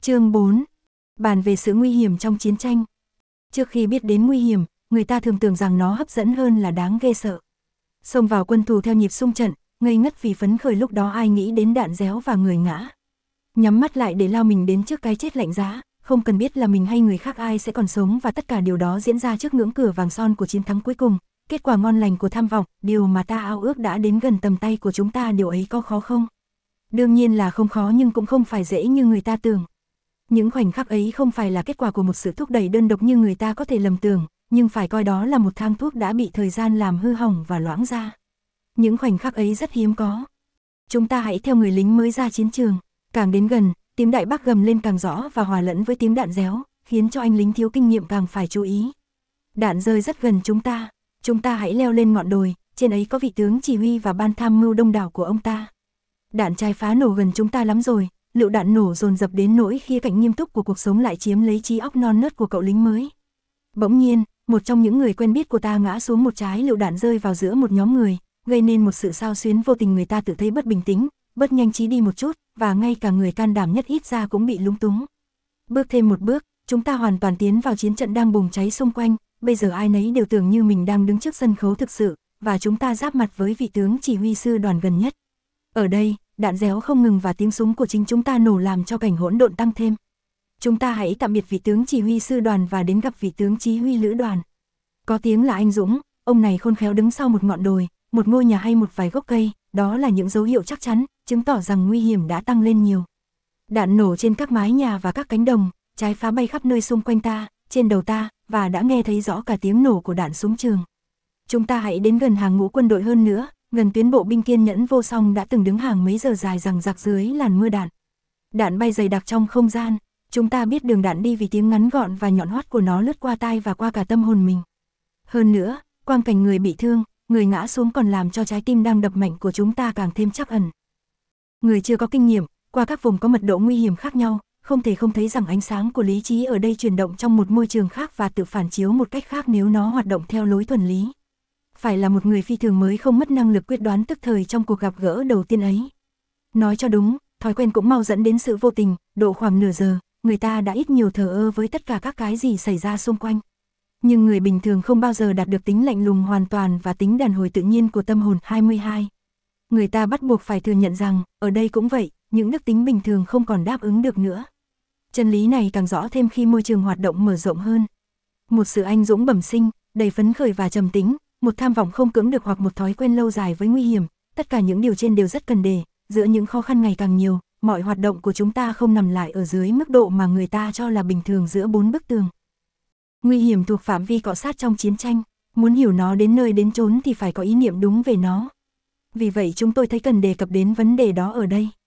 Chương 4. Bàn về sự nguy hiểm trong chiến tranh. Trước khi biết đến nguy hiểm, người ta thường tưởng rằng nó hấp dẫn hơn là đáng ghê sợ. Xông vào quân thù theo nhịp xung trận, ngây ngất vì phấn khởi, lúc đó ai nghĩ đến đạn réo và người ngã. Nhắm mắt lại để lao mình đến trước cái chết lạnh giá, không cần biết là mình hay người khác ai sẽ còn sống, và tất cả điều đó diễn ra trước ngưỡng cửa vàng son của chiến thắng cuối cùng. Kết quả ngon lành của tham vọng, điều mà ta ao ước đã đến gần tầm tay của chúng ta, điều ấy có khó không? Đương nhiên là không khó, nhưng cũng không phải dễ như người ta tưởng. Những khoảnh khắc ấy không phải là kết quả của một sự thúc đẩy đơn độc như người ta có thể lầm tưởng, nhưng phải coi đó là một thang thuốc đã bị thời gian làm hư hỏng và loãng ra. Những khoảnh khắc ấy rất hiếm có. Chúng ta hãy theo người lính mới ra chiến trường. Càng đến gần, tiếng đại bác gầm lên càng rõ và hòa lẫn với tiếng đạn réo, khiến cho anh lính thiếu kinh nghiệm càng phải chú ý. Đạn rơi rất gần chúng ta. Chúng ta hãy leo lên ngọn đồi, trên ấy có vị tướng chỉ huy và ban tham mưu đông đảo của ông ta. Đạn trái phá nổ gần chúng ta lắm rồi. Lựu đạn nổ dồn dập đến nỗi khía cạnh nghiêm túc của cuộc sống lại chiếm lấy trí óc non nớt của cậu lính mới. Bỗng nhiên, một trong những người quen biết của ta ngã xuống, một trái lựu đạn rơi vào giữa một nhóm người, gây nên một sự xao xuyến vô tình. Người ta tự thấy bất bình tĩnh, bớt nhanh trí đi một chút, và ngay cả người can đảm nhất ít ra cũng bị lúng túng. Bước thêm một bước, chúng ta hoàn toàn tiến vào chiến trận đang bùng cháy xung quanh. Bây giờ ai nấy đều tưởng như mình đang đứng trước sân khấu thực sự, và chúng ta giáp mặt với vị tướng chỉ huy sư đoàn gần nhất. Ở đây, đạn réo không ngừng và tiếng súng của chính chúng ta nổ làm cho cảnh hỗn độn tăng thêm. Chúng ta hãy tạm biệt vị tướng chỉ huy sư đoàn và đến gặp vị tướng chí huy lữ đoàn. Có tiếng là anh Dũng, ông này khôn khéo đứng sau một ngọn đồi, một ngôi nhà hay một vài gốc cây, đó là những dấu hiệu chắc chắn, chứng tỏ rằng nguy hiểm đã tăng lên nhiều. Đạn nổ trên các mái nhà và các cánh đồng, trái phá bay khắp nơi xung quanh ta, trên đầu ta, và đã nghe thấy rõ cả tiếng nổ của đạn súng trường. Chúng ta hãy đến gần hàng ngũ quân đội hơn nữa, gần tuyến bộ binh kiên nhẫn vô song đã từng đứng hàng mấy giờ dài rằng rặc dưới làn mưa đạn. Đạn bay dày đặc trong không gian, chúng ta biết đường đạn đi vì tiếng ngắn gọn và nhọn hoắt của nó lướt qua tai và qua cả tâm hồn mình. Hơn nữa, quang cảnh người bị thương, người ngã xuống còn làm cho trái tim đang đập mạnh của chúng ta càng thêm trắc ẩn. Người chưa có kinh nghiệm, qua các vùng có mật độ nguy hiểm khác nhau, không thể không thấy rằng ánh sáng của lý trí ở đây chuyển động trong một môi trường khác và tự phản chiếu một cách khác nếu nó hoạt động theo lối thuần lý. Phải là một người phi thường mới không mất năng lực quyết đoán tức thời trong cuộc gặp gỡ đầu tiên ấy. Nói cho đúng, thói quen cũng mau dẫn đến sự vô tình. Độ khoảng nửa giờ, người ta đã ít nhiều thờ ơ với tất cả các cái gì xảy ra xung quanh. Nhưng người bình thường không bao giờ đạt được tính lạnh lùng hoàn toàn và tính đàn hồi tự nhiên của tâm hồn. 22. Người ta bắt buộc phải thừa nhận rằng, ở đây cũng vậy, những đức tính bình thường không còn đáp ứng được nữa. Chân lý này càng rõ thêm khi môi trường hoạt động mở rộng hơn. Một sự anh dũng bẩm sinh, đầy phấn khởi và trầm tĩnh, một tham vọng không cưỡng được hoặc một thói quen lâu dài với nguy hiểm, tất cả những điều trên đều rất cần để, giữa những khó khăn ngày càng nhiều, mọi hoạt động của chúng ta không nằm lại ở dưới mức độ mà người ta cho là bình thường giữa bốn bức tường. Nguy hiểm thuộc phạm vi cọ sát trong chiến tranh, muốn hiểu nó đến nơi đến chốn thì phải có ý niệm đúng về nó. Vì vậy chúng tôi thấy cần đề cập đến vấn đề đó ở đây.